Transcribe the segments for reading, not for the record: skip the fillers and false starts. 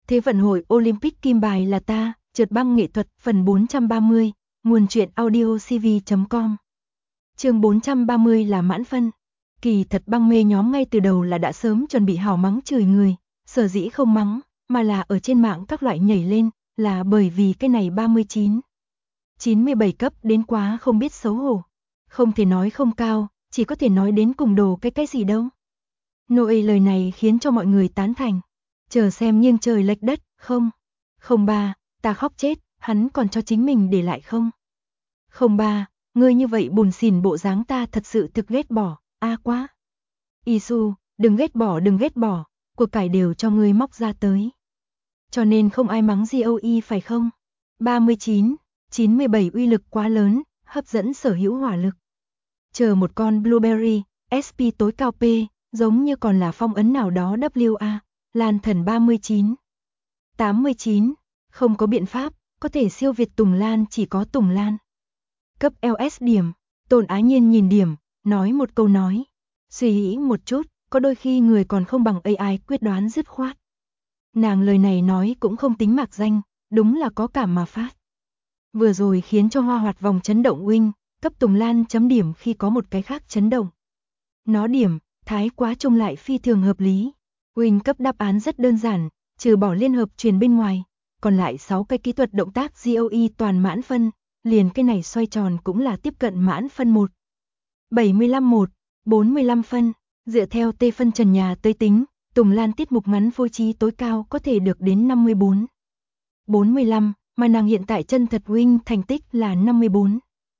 Thế vận hội Olympic kim bài là ta, trượt băng nghệ thuật phần 430, nguồn truyện audio cv.com. Chương 430 là mãn phân. Kỳ thật băng mê nhóm ngay từ đầu là đã sớm chuẩn bị hào mắng chửi người, sở dĩ không mắng, mà là ở trên mạng các loại nhảy lên, là bởi vì cái này 39, 97 cấp đến quá không biết xấu hổ. Không thể nói không cao, chỉ có thể nói đến cùng đồ cái gì đâu. Noe lời này khiến cho mọi người tán thành. Chờ xem nghiêng trời lệch đất, không. 03, ta khóc chết, hắn còn cho chính mình để lại không. 03, ngươi như vậy bùn xỉn bộ dáng ta thật sự thực ghét bỏ, quá. Isu, đừng ghét bỏ, cuộc cải đều cho ngươi móc ra tới. Cho nên không ai mắng GOE phải không? 39, 97 uy lực quá lớn, hấp dẫn sở hữu hỏa lực. Chờ một con Blueberry, SP tối cao P, giống như còn là phong ấn nào đó WA, Lan thần 39, 89, không có biện pháp, có thể siêu việt Tùng Lan chỉ có Tùng Lan. Cấp LS điểm, Tôn Á Nhiên nhìn điểm, nói một câu nói. Suy nghĩ một chút, có đôi khi người còn không bằng AI quyết đoán dứt khoát. Nàng lời này nói cũng không tính mạc danh, đúng là có cảm mà phát. Vừa rồi khiến cho Hoa Hoạt vòng chấn động Wing, cấp Tùng Lan chấm điểm khi có một cái khác chấn động. Nó điểm, thái quá trông lại phi thường hợp lý. Wing cấp đáp án rất đơn giản, trừ bỏ liên hợp truyền bên ngoài, còn lại 6 cái kỹ thuật động tác GOE toàn mãn phân, liền cái này xoay tròn cũng là tiếp cận mãn phân 1. 75-1, 45 phân, dựa theo T phân trần nhà tới tính, Tùng Lan tiết mục ngắn phối trí tối cao có thể được đến 54, 45, mà nàng hiện tại chân thật Wing thành tích là 54,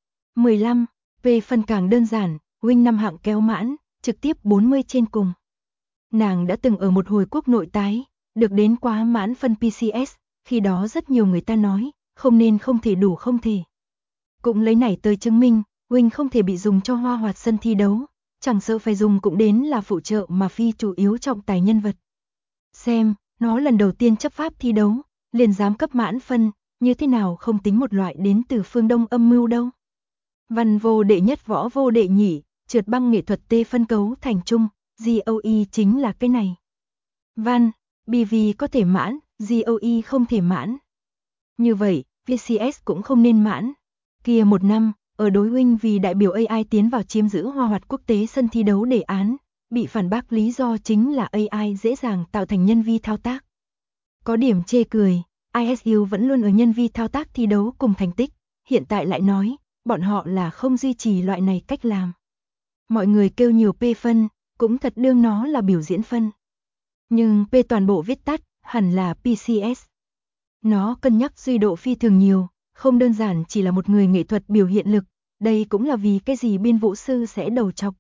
15, về phần càng đơn giản, Wing 5 hạng kéo mãn, trực tiếp 40 trên cùng. Nàng đã từng ở một hồi quốc nội tái, được đến quá mãn phân PCS, khi đó rất nhiều người ta nói, không nên không thể đủ không thể. Cũng lấy này tới chứng minh, Wing không thể bị dùng cho Hoa Hoạt sân thi đấu, chẳng sợ phải dùng cũng đến là phụ trợ mà phi chủ yếu trọng tài nhân vật. Xem, nó lần đầu tiên chấp pháp thi đấu, liền dám cấp mãn phân, như thế nào không tính một loại đến từ phương Đông âm mưu đâu. Văn vô đệ nhất võ vô đệ nhị, trượt băng nghệ thuật T phân cấu thành trung, GOE chính là cái này. Văn, BV có thể mãn, GOE không thể mãn. Như vậy, VCS cũng không nên mãn. Kia một năm, ở đối Wing vì đại biểu AI tiến vào chiếm giữ Hoa Hoạt quốc tế sân thi đấu đề án, bị phản bác lý do chính là AI dễ dàng tạo thành nhân vi thao tác. Có điểm chê cười, ISU vẫn luôn ở nhân vi thao tác thi đấu cùng thành tích, hiện tại lại nói, bọn họ là không duy trì loại này cách làm. Mọi người kêu nhiều P phân, cũng thật đương nó là biểu diễn phân. Nhưng P toàn bộ viết tắt, hẳn là PCS. Nó cân nhắc duy độ phi thường nhiều, không đơn giản chỉ là một người nghệ thuật biểu hiện lực, đây cũng là vì cái gì biên vũ sư sẽ đầu chọc.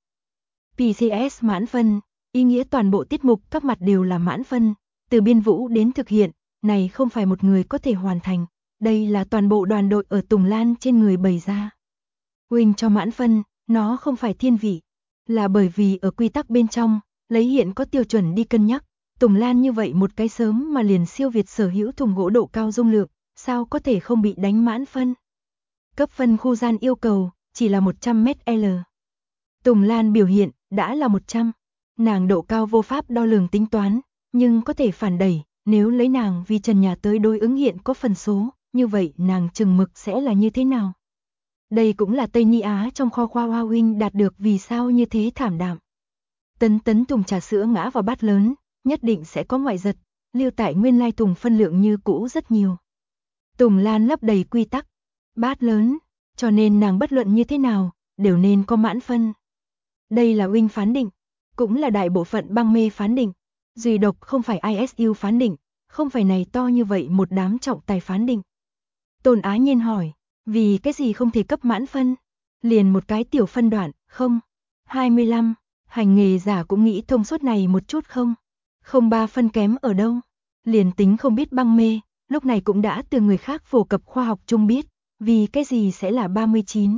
PCS mãn phân, ý nghĩa toàn bộ tiết mục các mặt đều là mãn phân, từ biên vũ đến thực hiện, này không phải một người có thể hoàn thành, đây là toàn bộ đoàn đội ở Tùng Lan trên người bày ra. Wing cho mãn phân, nó không phải thiên vị, là bởi vì ở quy tắc bên trong, lấy hiện có tiêu chuẩn đi cân nhắc, Tùng Lan như vậy một cái sớm mà liền siêu việt sở hữu thùng gỗ độ cao dung lượng, sao có thể không bị đánh mãn phân. Cấp phân khu gian yêu cầu, chỉ là 100m/L. Tùng Lan biểu hiện, đã là 100. Nàng độ cao vô pháp đo lường tính toán, nhưng có thể phản đẩy, nếu lấy nàng vì trần nhà tới đối ứng hiện có phần số, như vậy nàng chừng mực sẽ là như thế nào? Đây cũng là Tây Ni Á trong kho khoa Hoa Wing đạt được vì sao như thế thảm đạm. Tấn thùng trà sữa ngã vào bát lớn, nhất định sẽ có ngoại giật, lưu tại nguyên lai thùng phân lượng như cũ rất nhiều. Tùng Lan lấp đầy quy tắc, bát lớn, cho nên nàng bất luận như thế nào, đều nên có mãn phân. Đây là Wing phán định, cũng là đại bộ phận băng mê phán định, duy độc không phải ISU phán định, không phải này to như vậy một đám trọng tài phán định. Tôn Á Nhiên hỏi, vì cái gì không thể cấp mãn phân? Liền một cái tiểu phân đoạn, không. 25, hành nghề giả cũng nghĩ thông suốt này một chút không? Không 3 phân kém ở đâu? Liền tính không biết băng mê, lúc này cũng đã từ người khác phổ cập khoa học chung biết, vì cái gì sẽ là 39,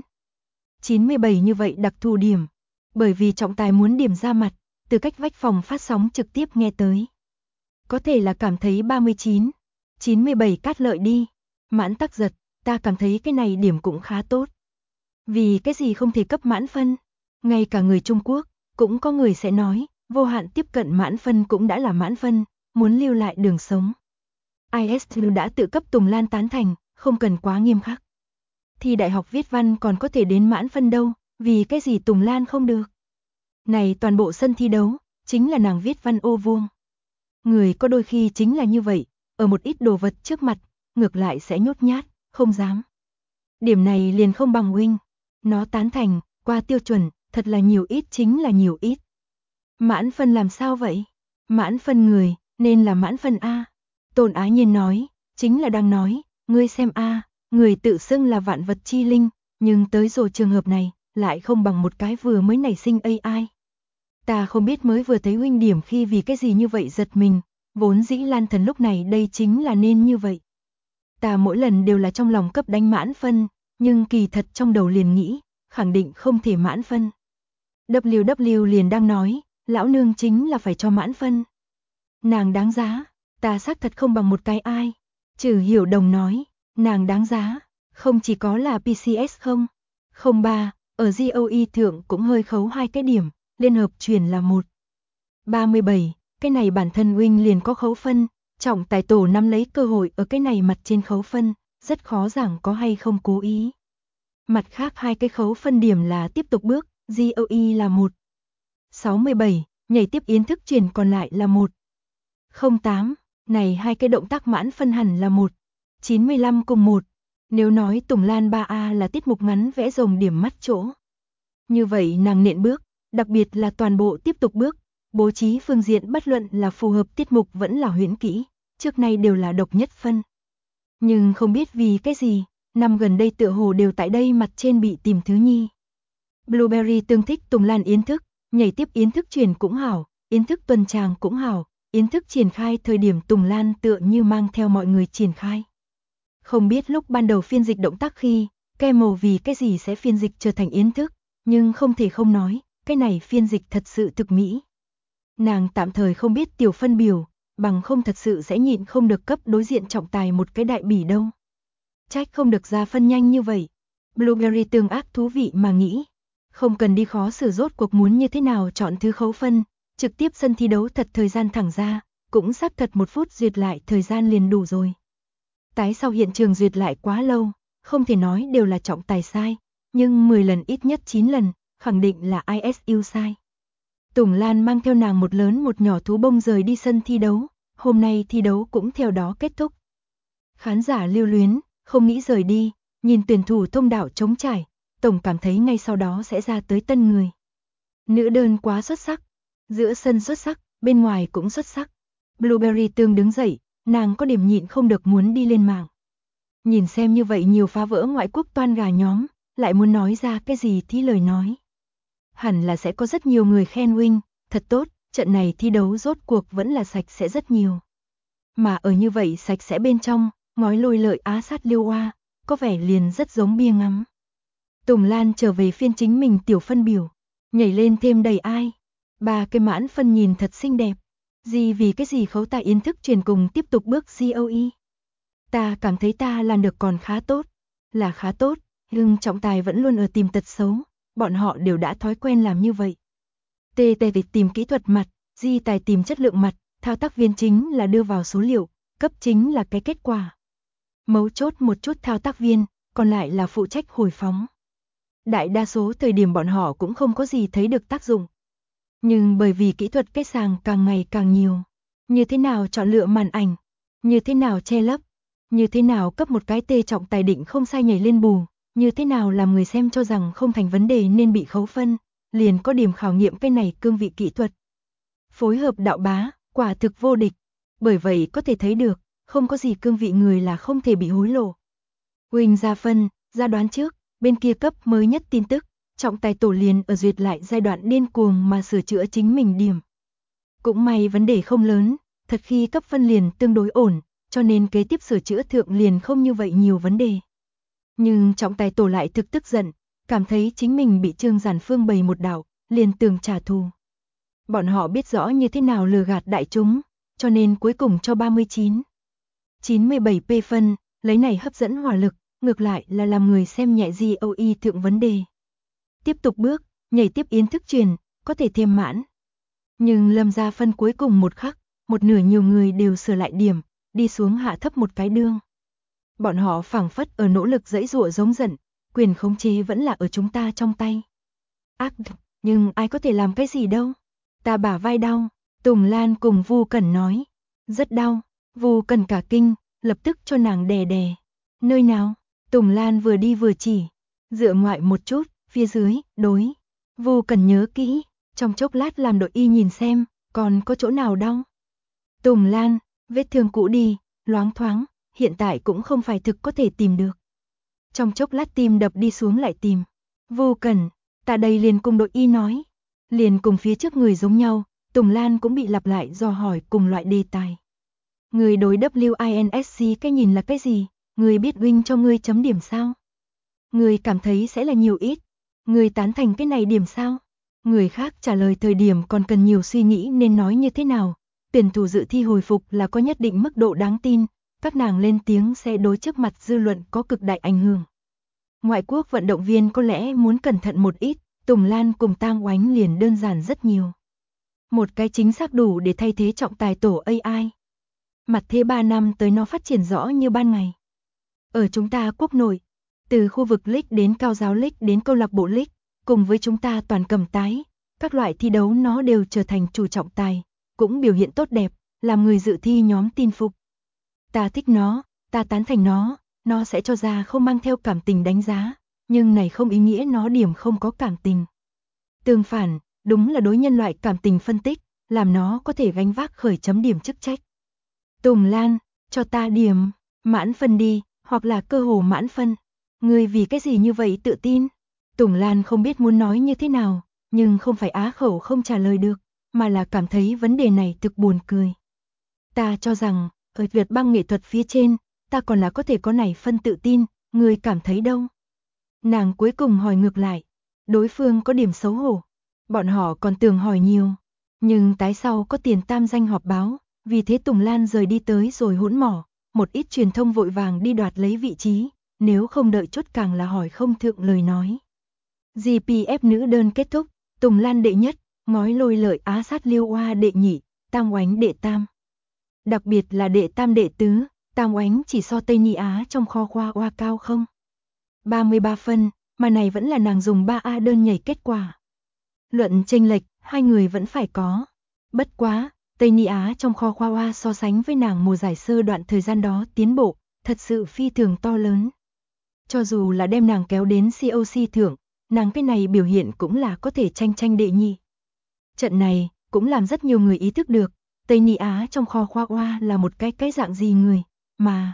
97 như vậy đặc thù điểm. Bởi vì trọng tài muốn điểm ra mặt, từ cách vách phòng phát sóng trực tiếp nghe tới. Có thể là cảm thấy 39, 97 cát lợi đi. Mãn tắc giật, ta cảm thấy cái này điểm cũng khá tốt. Vì cái gì không thể cấp mãn phân? Ngay cả người Trung Quốc, cũng có người sẽ nói, vô hạn tiếp cận mãn phân cũng đã là mãn phân, muốn lưu lại đường sống. ISU đã tự cấp Tùng Lan tán thành, không cần quá nghiêm khắc. Thi đại học viết văn còn có thể đến mãn phân đâu, vì cái gì Tùng Lan không được. Này toàn bộ sân thi đấu, chính là nàng viết văn ô vuông. Người có đôi khi chính là như vậy, ở một ít đồ vật trước mặt, ngược lại sẽ nhút nhát, không dám. Điểm này liền không bằng huynh. Nó tán thành, qua tiêu chuẩn, thật là nhiều ít chính là nhiều ít. Mãn phân làm sao vậy? Mãn phân người, nên là mãn phân A. Tôn Á Nhiên nói, chính là đang nói, ngươi xem A, người tự xưng là vạn vật chi linh, nhưng tới rồi trường hợp này, lại không bằng một cái vừa mới nảy sinh AI. Ta không biết mới vừa thấy huynh điểm khi vì cái gì như vậy giật mình, vốn dĩ Lan Thần lúc này đây chính là nên như vậy. Ta mỗi lần đều là trong lòng cấp đánh mãn phân, nhưng kỳ thật trong đầu liền nghĩ, khẳng định không thể mãn phân. WW liền đang nói, lão nương chính là phải cho mãn phân. Nàng đáng giá, ta xác thật không bằng một cái ai. Trừ Hiểu Đồng nói, nàng đáng giá, không chỉ có là PCS không. 03, ở GOE thượng cũng hơi khấu 2 cái điểm, liên hợp chuyển là 1. 37, cái này bản thân huynh liền có khấu phân, trọng tài tổ nắm lấy cơ hội ở cái này mặt trên khấu phân, rất khó giảng có hay không cố ý. Mặt khác 2 cái khấu phân điểm là tiếp tục bước, GOE là 1. 67, nhảy tiếp yến thức chuyển còn lại là 1. 08, này 2 cái động tác mãn phân hẳn là 1. 95 cùng 1. Nếu nói Tùng Lan 3A là tiết mục ngắn vẽ rồng điểm mắt chỗ. Như vậy nàng nện bước, đặc biệt là toàn bộ tiếp tục bước, bố trí phương diện bất luận là phù hợp tiết mục vẫn là huyễn kỹ, trước nay đều là độc nhất phân. Nhưng không biết vì cái gì, năm gần đây tựa hồ đều tại đây mặt trên bị tìm thứ nhi. Blueberry tương thích Tùng Lan yến thức, nhảy tiếp yến thức truyền cũng hảo, yến thức tuần tràng cũng hảo, yến thức triển khai thời điểm Tùng Lan tựa như mang theo mọi người triển khai. Không biết lúc ban đầu phiên dịch động tác khi, Camel vì cái gì sẽ phiên dịch trở thành yến thức, nhưng không thể không nói, cái này phiên dịch thật sự thực mỹ. Nàng tạm thời không biết tiểu phân biểu, bằng không thật sự sẽ nhịn không được cấp đối diện trọng tài một cái đại bỉ đâu. Trách không được ra phân nhanh như vậy. Blueberry tương ác thú vị mà nghĩ. Không cần đi khó xử rốt cuộc muốn như thế nào chọn thứ khấu phân, trực tiếp sân thi đấu thật thời gian thẳng ra, cũng xác thật 1 phút duyệt lại thời gian liền đủ rồi. Tái sau hiện trường duyệt lại quá lâu, không thể nói đều là trọng tài sai, nhưng 10 lần ít nhất 9 lần, khẳng định là ISU sai. Tùng Lan mang theo nàng một lớn một nhỏ thú bông rời đi sân thi đấu, hôm nay thi đấu cũng theo đó kết thúc. Khán giả lưu luyến, không nghĩ rời đi, nhìn tuyển thủ thông đạo trống trải, tổng cảm thấy ngay sau đó sẽ ra tới tân người. Nữ đơn quá xuất sắc, giữa sân xuất sắc, bên ngoài cũng xuất sắc. Blueberry tương đứng dậy, nàng có điểm nhịn không được muốn đi lên mạng. Nhìn xem như vậy nhiều phá vỡ ngoại quốc toan gà nhóm, lại muốn nói ra cái gì thì lời nói. Hẳn là sẽ có rất nhiều người khen huynh, thật tốt, trận này thi đấu rốt cuộc vẫn là sạch sẽ rất nhiều. Mà ở như vậy sạch sẽ bên trong, ngói lôi lợi á sát liêu oa, có vẻ liền rất giống bia ngắm. Tùng Lan trở về phiên chính mình tiểu phân biểu, nhảy lên thêm đầy ai. 3 cái mãn phân nhìn thật xinh đẹp. Gì vì cái gì khấu ta yến thức truyền cùng tiếp tục bước GOE. Ta cảm thấy ta làm được còn khá tốt, là khá tốt, nhưng trọng tài vẫn luôn ở tìm tật xấu, bọn họ đều đã thói quen làm như vậy. TT tìm kỹ thuật mặt, Di tài tìm chất lượng mặt, thao tác viên chính là đưa vào số liệu, cấp chính là cái kết quả. Mấu chốt một chút thao tác viên, còn lại là phụ trách hồi phóng. Đại đa số thời điểm bọn họ cũng không có gì thấy được tác dụng. Nhưng bởi vì kỹ thuật kết sàng càng ngày càng nhiều, như thế nào chọn lựa màn ảnh, như thế nào che lấp, như thế nào cấp một cái tê trọng tài định không sai nhảy lên bù, như thế nào làm người xem cho rằng không thành vấn đề nên bị khấu phân, liền có điểm khảo nghiệm cái này cương vị kỹ thuật. Phối hợp đạo bá, quả thực vô địch, bởi vậy có thể thấy được, không có gì cương vị người là không thể bị hối lộ. Huỳnh ra phân, ra đoán trước, bên kia cấp mới nhất tin tức, trọng tài tổ liền ở duyệt lại giai đoạn điên cuồng mà sửa chữa chính mình điểm. Cũng may vấn đề không lớn, thật khi cấp phân liền tương đối ổn, cho nên kế tiếp sửa chữa thượng liền không như vậy nhiều vấn đề. Nhưng trọng tài tổ lại thực tức giận, cảm thấy chính mình bị Trương Giản Phương bày một đạo, liền tường trả thù. Bọn họ biết rõ như thế nào lừa gạt đại chúng, cho nên cuối cùng cho 39. 97p phân, lấy này hấp dẫn hỏa lực, ngược lại là làm người xem nhẹ GOE thượng vấn đề. Tiếp tục bước, nhảy tiếp yến thức truyền, có thể thêm mãn. Nhưng lâm ra phân cuối cùng một khắc, một nửa nhiều người đều sửa lại điểm, đi xuống hạ thấp một cái đương. Bọn họ phảng phất ở nỗ lực giãy giụa giống giận, quyền khống chế vẫn là ở chúng ta trong tay. Ác, nhưng ai có thể làm cái gì đâu. Ta bả vai đau, Tùng Lan cùng Vu Cẩn nói. Rất đau, Vu Cẩn cả kinh, lập tức cho nàng đè đè. Nơi nào? Tùng Lan vừa đi vừa chỉ. Dựa ngoại một chút, phía dưới, đối. Vu Cẩn nhớ kỹ, trong chốc lát làm đội y nhìn xem, còn có chỗ nào đau. Tùng Lan, vết thương cũ đi, loáng thoáng, hiện tại cũng không phải thực có thể tìm được. Trong chốc lát tim đập đi xuống lại tìm. Vu Cẩn, ta đây liền cùng đội y nói. Liền cùng phía trước người giống nhau, Tùng Lan cũng bị lặp lại dò hỏi cùng loại đề tài. Người đối WINSC cái nhìn là cái gì? Người biết Win cho ngươi chấm điểm sao? Người cảm thấy sẽ là nhiều ít? Người tán thành cái này điểm sao? Người khác trả lời thời điểm còn cần nhiều suy nghĩ nên nói như thế nào? Tuyển thủ dự thi hồi phục là có nhất định mức độ đáng tin, các nàng lên tiếng sẽ đối trước mặt dư luận có cực đại ảnh hưởng. Ngoại quốc vận động viên có lẽ muốn cẩn thận một ít, Tùng Lan cùng Tang Oánh liền đơn giản rất nhiều. Một cái chính xác đủ để thay thế trọng tài tổ AI. Mặt thế 3 năm tới nó phát triển rõ như ban ngày. Ở chúng ta quốc nội, từ khu vực league đến cao giáo league đến câu lạc bộ league, cùng với chúng ta toàn cầm tái, các loại thi đấu nó đều trở thành chủ trọng tài, cũng biểu hiện tốt đẹp, làm người dự thi nhóm tin phục. Ta thích nó, ta tán thành nó sẽ cho ra không mang theo cảm tình đánh giá, nhưng này không ý nghĩa nó điểm không có cảm tình. Tương phản, đúng là đối nhân loại cảm tình phân tích, làm nó có thể gánh vác khởi chấm điểm chức trách. Tùng Lan, cho ta điểm, mãn phân đi, hoặc là cơ hồ mãn phân. Ngươi vì cái gì như vậy tự tin? Tùng Lan không biết muốn nói như thế nào, nhưng không phải á khẩu không trả lời được, mà là cảm thấy vấn đề này thực buồn cười. Ta cho rằng, ở Việt băng nghệ thuật phía trên, ta còn là có thể có này phân tự tin, ngươi cảm thấy đâu? Nàng cuối cùng hỏi ngược lại, đối phương có điểm xấu hổ, bọn họ còn tưởng hỏi nhiều, nhưng tái sau có tiền tam danh họp báo, vì thế Tùng Lan rời đi tới rồi hỗn mỏ, một ít truyền thông vội vàng đi đoạt lấy vị trí, nếu không đợi chốt càng là hỏi không thượng lời nói. GPF nữ đơn kết thúc, Tùng Lan đệ nhất, ngói lôi lợi Á sát Liêu Oa đệ nhị, Tang Oánh đệ tam. Đặc biệt là đệ tam đệ tứ, Tang Oánh chỉ so Tây Ni Á trong kho khoa Oa cao không. 33 phân, mà này vẫn là nàng dùng 3A đơn nhảy kết quả. Luận chênh lệch, hai người vẫn phải có. Bất quá, Tây Ni Á trong kho khoa Oa so sánh với nàng mùa giải sơ đoạn thời gian đó tiến bộ, thật sự phi thường to lớn. Cho dù là đem nàng kéo đến COC thưởng, nàng cái này biểu hiện cũng là có thể tranh đệ nhị. Trận này, cũng làm rất nhiều người ý thức được, Tây Ni Á trong kho khoa Oa là một cái dạng gì người, mà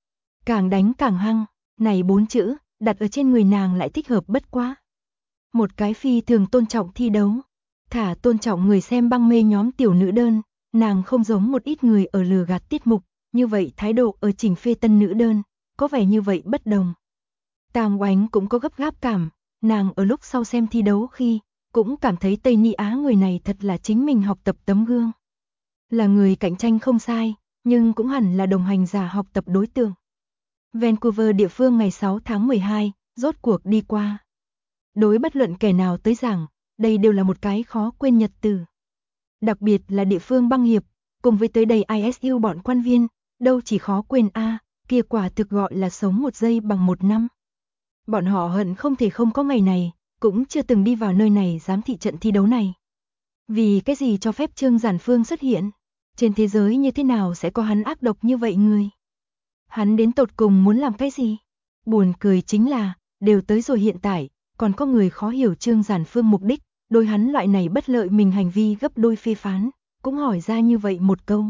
càng đánh càng hăng, này 4 chữ, đặt ở trên người nàng lại thích hợp bất quá. Một cái phi thường tôn trọng thi đấu, thả tôn trọng người xem băng mê nhóm tiểu nữ đơn, nàng không giống một ít người ở lừa gạt tiết mục, như vậy thái độ ở chỉnh phê tân nữ đơn, có vẻ như vậy bất đồng. Tang Oánh cũng có gấp gáp cảm, nàng ở lúc sau xem thi đấu khi, cũng cảm thấy Tây Ni Á người này thật là chính mình học tập tấm gương. Là người cạnh tranh không sai, nhưng cũng hẳn là đồng hành giả học tập đối tượng. Vancouver địa phương ngày 6 tháng 12, rốt cuộc đi qua. Đối bất luận kẻ nào tới giảng, đây đều là một cái khó quên nhật tử. Đặc biệt là địa phương băng hiệp, cùng với tới đây ISU bọn quan viên, đâu chỉ khó quên kia quả thực gọi là sống một giây bằng một năm. Bọn họ hận không thể không có ngày này, cũng chưa từng đi vào nơi này giám thị trận thi đấu này. Vì cái gì cho phép Trương Giản Phương xuất hiện? Trên thế giới như thế nào sẽ có hắn ác độc như vậy người? Hắn đến tột cùng muốn làm cái gì? Buồn cười chính là, đều tới rồi hiện tại, còn có người khó hiểu Trương Giản Phương mục đích, đối hắn loại này bất lợi mình hành vi gấp đôi phê phán, cũng hỏi ra như vậy một câu.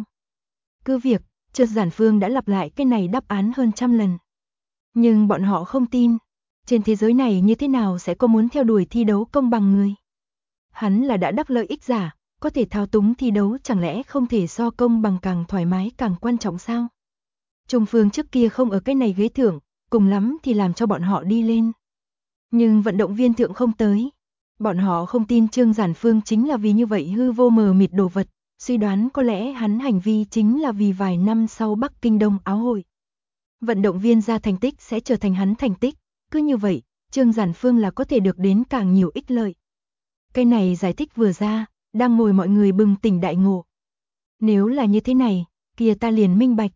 Cứ việc, Trương Giản Phương đã lặp lại cái này đáp án hơn 100 lần. Nhưng bọn họ không tin, trên thế giới này như thế nào sẽ có muốn theo đuổi thi đấu công bằng người? Hắn là đã đắc lợi ích giả, có thể thao túng thi đấu chẳng lẽ không thể so công bằng càng thoải mái càng quan trọng sao? Trung Phương trước kia không ở cái này ghế thưởng, cùng lắm thì làm cho bọn họ đi lên. Nhưng vận động viên thượng không tới. Bọn họ không tin Trương Giản Phương chính là vì như vậy hư vô mờ mịt đồ vật, suy đoán có lẽ hắn hành vi chính là vì vài năm sau Bắc Kinh Đông Áo Hội. Vận động viên ra thành tích sẽ trở thành hắn thành tích, cứ như vậy, Trương Giản Phương là có thể được đến càng nhiều ích lợi. Cái này giải thích vừa ra, đang ngồi mọi người bừng tỉnh đại ngộ. Nếu là như thế này, kia ta liền minh bạch,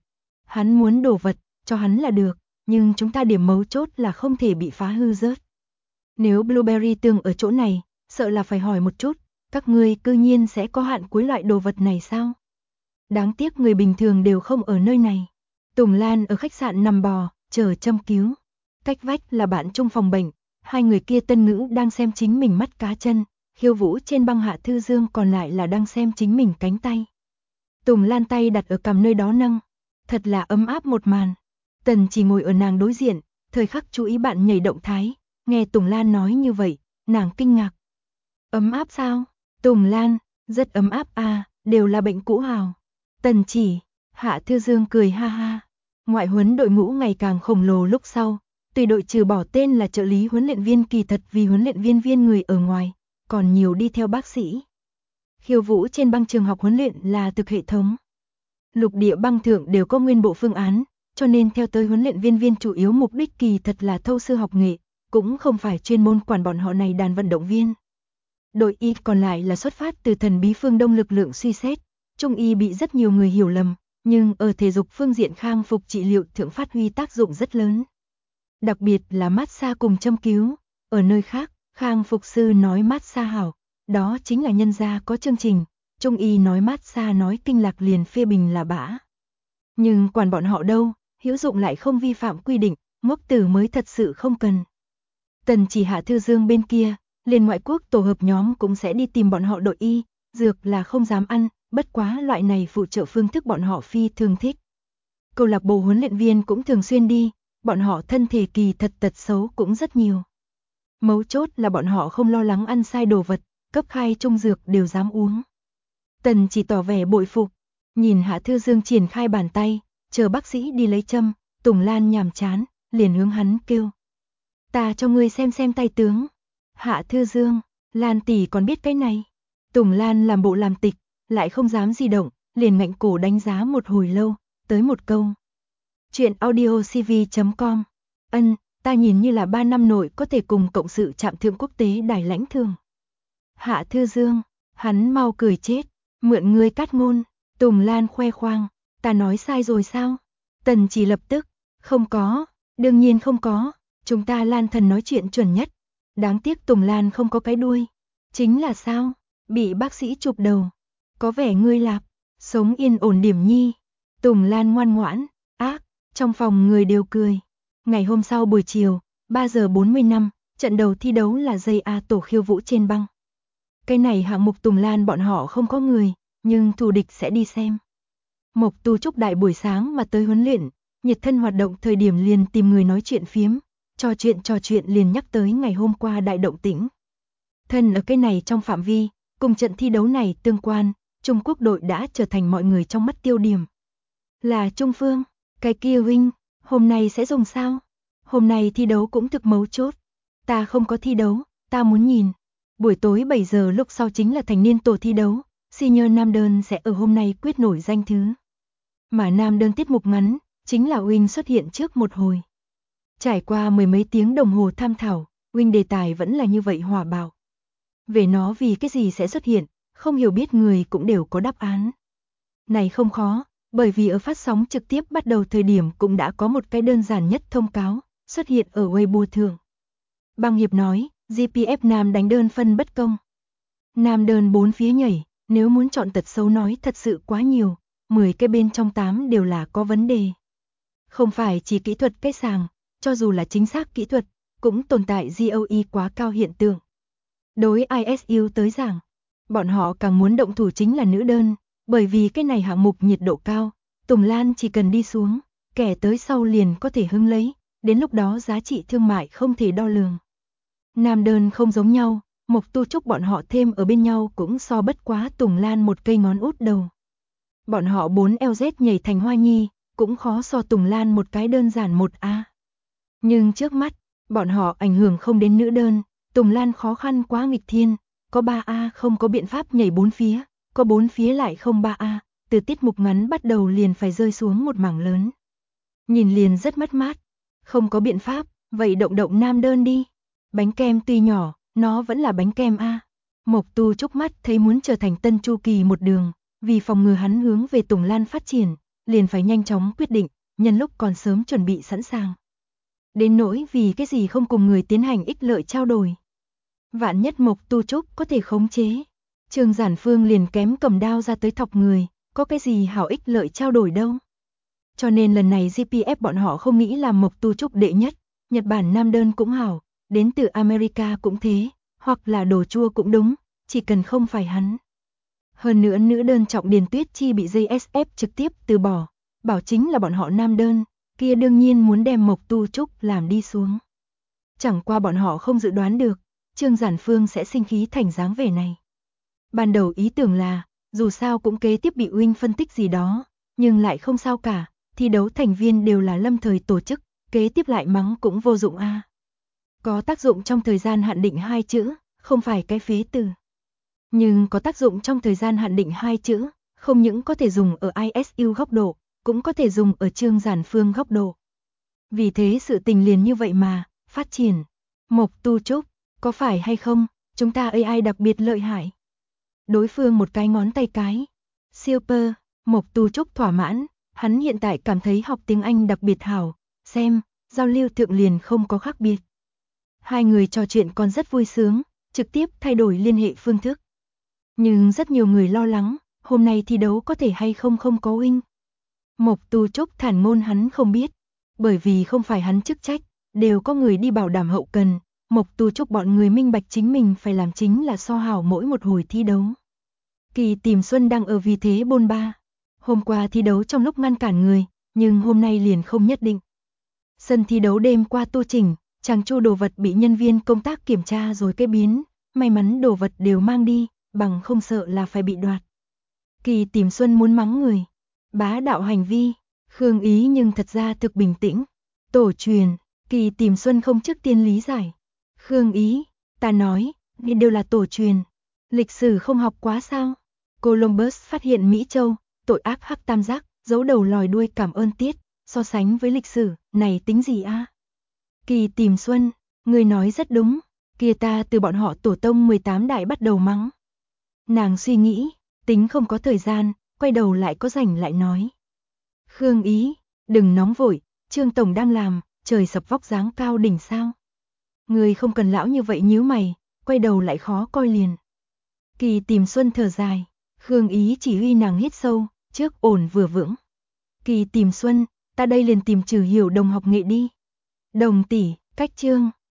Hắn muốn đồ vật, cho hắn là được, nhưng chúng ta điểm mấu chốt là không thể bị phá hư rớt. Nếu Blueberry tương ở chỗ này, sợ là phải hỏi một chút, các ngươi cư nhiên sẽ có hạn cuối loại đồ vật này sao? Đáng tiếc người bình thường đều không ở nơi này. Tùng Lan ở khách sạn nằm bò, chờ châm cứu. Cách vách là bạn trong phòng bệnh, hai người kia tân ngữ đang xem chính mình mắt cá chân, Khiêu Vũ trên băng Hạ Thư Dương còn lại là đang xem chính mình cánh tay. Tùng Lan tay đặt ở cằm nơi đó nâng, thật là ấm áp một màn. Tần chỉ ngồi ở nàng đối diện, thời khắc chú ý bạn nhảy động thái, nghe Tùng Lan nói như vậy, nàng kinh ngạc. Ấm áp sao? Tùng Lan, rất ấm áp à, đều là bệnh cũ hào. Tần chỉ, Hạ Thư Dương cười ha ha. Ngoại huấn đội ngũ ngày càng khổng lồ lúc sau, tùy đội trừ bỏ tên là trợ lý huấn luyện viên kỳ thật vì huấn luyện viên người ở ngoài, còn nhiều đi theo bác sĩ. Khiêu vũ trên băng trường học huấn luyện là thực hệ thống. Lục địa băng thượng đều có nguyên bộ phương án, cho nên theo tới huấn luyện viên chủ yếu mục đích kỳ thật là thâu sư học nghệ, cũng không phải chuyên môn quản bọn họ này đàn vận động viên. Đội Y còn lại là xuất phát từ thần bí phương Đông lực lượng suy xét, Trung Y bị rất nhiều người hiểu lầm, nhưng ở thể dục phương diện khang phục trị liệu thượng phát huy tác dụng rất lớn. Đặc biệt là massage cùng châm cứu, ở nơi khác, khang phục sư nói massage hảo, đó chính là nhân gia có chương trình, Trung Y nói massage nói kinh lạc liền phê bình là bã. Nhưng quản bọn họ đâu, hữu dụng lại không vi phạm quy định, ngốc tử mới thật sự không cần. Tần chỉ Hạ Thư Dương bên kia, liền ngoại quốc tổ hợp nhóm cũng sẽ đi tìm bọn họ đội Y, dược là không dám ăn, bất quá loại này phụ trợ phương thức bọn họ phi thường thích. Câu lạc bộ huấn luyện viên cũng thường xuyên đi, bọn họ thân thể kỳ thật tật xấu cũng rất nhiều. Mấu chốt là bọn họ không lo lắng ăn sai đồ vật, cấp khai trung dược đều dám uống. Tần chỉ tỏ vẻ bội phục, nhìn Hạ Thư Dương triển khai bàn tay, chờ bác sĩ đi lấy châm, Tùng Lan nhàm chán, liền hướng hắn kêu. Ta cho ngươi xem tay tướng. Hạ Thư Dương, Lan tỷ còn biết cái này. Tùng Lan làm bộ làm tịch, lại không dám di động, liền ngạnh cổ đánh giá một hồi lâu, tới một câu. Chuyện audiocv.com. Ta nhìn như là 3 năm nội có thể cùng cộng sự trạm thượng quốc tế đài lãnh thường. Hạ Thư Dương, hắn mau cười chết, mượn ngươi cát ngôn. Tùng Lan khoe khoang, ta nói sai rồi sao? Tần chỉ lập tức, không có, đương nhiên không có, chúng ta Lan thần nói chuyện chuẩn nhất. Đáng tiếc Tùng Lan không có cái đuôi. Chính là sao? Bị bác sĩ chụp đầu. Có vẻ ngươi lạp, sống yên ổn điểm nhi. Tùng Lan ngoan ngoãn, ác, trong phòng người đều cười. Ngày hôm sau buổi chiều, 3 giờ 45, trận đầu thi đấu là dây A tổ khiêu vũ trên băng. Cái này hạng mục Tùng Lan bọn họ không có người, nhưng thù địch sẽ đi xem. Mộc Tu Trúc đại buổi sáng mà tới huấn luyện, nhiệt thân hoạt động thời điểm liền tìm người nói chuyện phiếm, trò chuyện liền nhắc tới ngày hôm qua đại động tĩnh. Thân ở cái này trong phạm vi, cùng trận thi đấu này tương quan, Trung Quốc đội đã trở thành mọi người trong mắt tiêu điểm. Là Trung Phương, cái kia huynh, hôm nay sẽ dùng sao? Hôm nay thi đấu cũng thực mấu chốt. Ta không có thi đấu, ta muốn nhìn. Buổi tối 7 giờ lúc sau chính là thành niên tổ thi đấu, senior nam đơn sẽ ở hôm nay quyết nổi danh thứ. Mà nam đơn tiết mục ngắn, chính là huynh xuất hiện trước một hồi. Trải qua mười mấy tiếng đồng hồ tham thảo, huynh đề tài vẫn là như vậy hòa bạo. Về nó vì cái gì sẽ xuất hiện, không hiểu biết người cũng đều có đáp án. Này không khó, bởi vì ở phát sóng trực tiếp bắt đầu thời điểm cũng đã có một cái đơn giản nhất thông cáo, xuất hiện ở Weibo thượng. Băng Hiệp nói, GPF nam đánh đơn phân bất công. Nam đơn 4 phía nhảy, nếu muốn chọn tật xấu nói thật sự quá nhiều, 10 cái bên trong 8 đều là có vấn đề. Không phải chỉ kỹ thuật cái sàng, cho dù là chính xác kỹ thuật, cũng tồn tại GOE quá cao hiện tượng. Đối ISU tới giảng, bọn họ càng muốn động thủ chính là nữ đơn, bởi vì cái này hạng mục nhiệt độ cao, Tùng Lan chỉ cần đi xuống, kẻ tới sau liền có thể hứng lấy, đến lúc đó giá trị thương mại không thể đo lường. Nam đơn không giống nhau, Mộc Tu Trúc bọn họ thêm ở bên nhau cũng so bất quá Tùng Lan một cây ngón út đầu. Bọn họ 4 LZ nhảy thành hoa nhi, cũng khó so Tùng Lan một cái đơn giản 1A. Nhưng trước mắt, bọn họ ảnh hưởng không đến nữ đơn, Tùng Lan khó khăn quá nghịch thiên, có 3A không có biện pháp nhảy 4 phía, có 4 phía lại không 3A, từ tiết mục ngắn bắt đầu liền phải rơi xuống một mảng lớn. Nhìn liền rất mất mát, không có biện pháp, vậy động nam đơn đi. Bánh kem tuy nhỏ, nó vẫn là bánh kem A. Mộc Tu Trúc mắt thấy muốn trở thành Tân Chu Kỳ một đường, vì phòng ngừa hắn hướng về Tùng Lan phát triển, liền phải nhanh chóng quyết định, nhân lúc còn sớm chuẩn bị sẵn sàng. Đến nỗi vì cái gì không cùng người tiến hành ích lợi trao đổi. Vạn nhất Mộc Tu Trúc có thể khống chế. Trương Giản Phương liền kém cầm đao ra tới thọc người, có cái gì hảo ích lợi trao đổi đâu. Cho nên lần này GPF bọn họ không nghĩ làm Mộc Tu Trúc đệ nhất, Nhật Bản nam đơn cũng hảo, đến từ America cũng thế, hoặc là đồ chua cũng đúng, chỉ cần không phải hắn. Hơn nữa nữ đơn Trọng Điền Tuyết Chi bị JSF trực tiếp từ bỏ, bảo chính là bọn họ nam đơn, kia đương nhiên muốn đem Mộc Tu Trúc làm đi xuống. Chẳng qua bọn họ không dự đoán được, Trương Giản Phương sẽ sinh khí thành dáng vẻ này. Ban đầu ý tưởng là, dù sao cũng kế tiếp bị Huynh phân tích gì đó, nhưng lại không sao cả, thi đấu thành viên đều là lâm thời tổ chức, kế tiếp lại mắng cũng vô dụng a. Có tác dụng trong thời gian hạn định 2 chữ, không phải cái phế từ. Nhưng có tác dụng trong thời gian hạn định 2 chữ, không những có thể dùng ở ISU góc độ, cũng có thể dùng ở Trương Giản Phương góc độ. Vì thế sự tình liền như vậy mà, phát triển. Mộc Tu Trúc, có phải hay không, chúng ta AI đặc biệt lợi hại. Đối phương một cái ngón tay cái. Super, Mộc Tu Trúc thỏa mãn, hắn hiện tại cảm thấy học tiếng Anh đặc biệt hảo, xem, giao lưu thượng liền không có khác biệt. Hai người trò chuyện còn rất vui sướng, trực tiếp thay đổi liên hệ phương thức. Nhưng rất nhiều người lo lắng, hôm nay thi đấu có thể hay không có Huynh. Mộc Tu Trúc thản ngôn hắn không biết, bởi vì không phải hắn chức trách, đều có người đi bảo đảm hậu cần. Mộc Tu Trúc bọn người minh bạch chính mình phải làm chính là so hảo mỗi một hồi thi đấu. Kỳ Tìm Xuân đang ở vì thế bôn ba. Hôm qua thi đấu trong lúc ngăn cản người, nhưng hôm nay liền không nhất định. Sân thi đấu đêm qua tu chỉnh, chàng chu đồ vật bị nhân viên công tác kiểm tra rồi cái biến, may mắn đồ vật đều mang đi, bằng không sợ là phải bị đoạt. Kỳ Tìm Xuân muốn mắng người, bá đạo hành vi, Khương Ý nhưng thật ra thực bình tĩnh. Tổ truyền, Kỳ Tìm Xuân không trước tiên lý giải. Khương Ý, ta nói, đây đều là tổ truyền. Lịch sử không học quá sao? Columbus phát hiện Mỹ Châu, tội ác hắc tam giác, giấu đầu lòi đuôi cảm ơn tiết, so sánh với lịch sử, này tính gì a? Kỳ Tìm Xuân, người nói rất đúng, kia ta từ bọn họ tổ tông 18 đại bắt đầu mắng. Nàng suy nghĩ, tính không có thời gian, quay đầu lại có rảnh lại nói. Khương Ý, đừng nóng vội, Trương Tổng đang làm, trời sập vóc dáng cao đỉnh sao. Người không cần lão như vậy nhíu mày, quay đầu lại khó coi liền. Kỳ Tìm Xuân thở dài, Khương Ý chỉ huy nàng hít sâu, trước ổn vừa vững. Kỳ Tìm Xuân, ta đây liền tìm Trừ Hiểu Đồng học nghệ đi. Đồng tỷ, cách Trương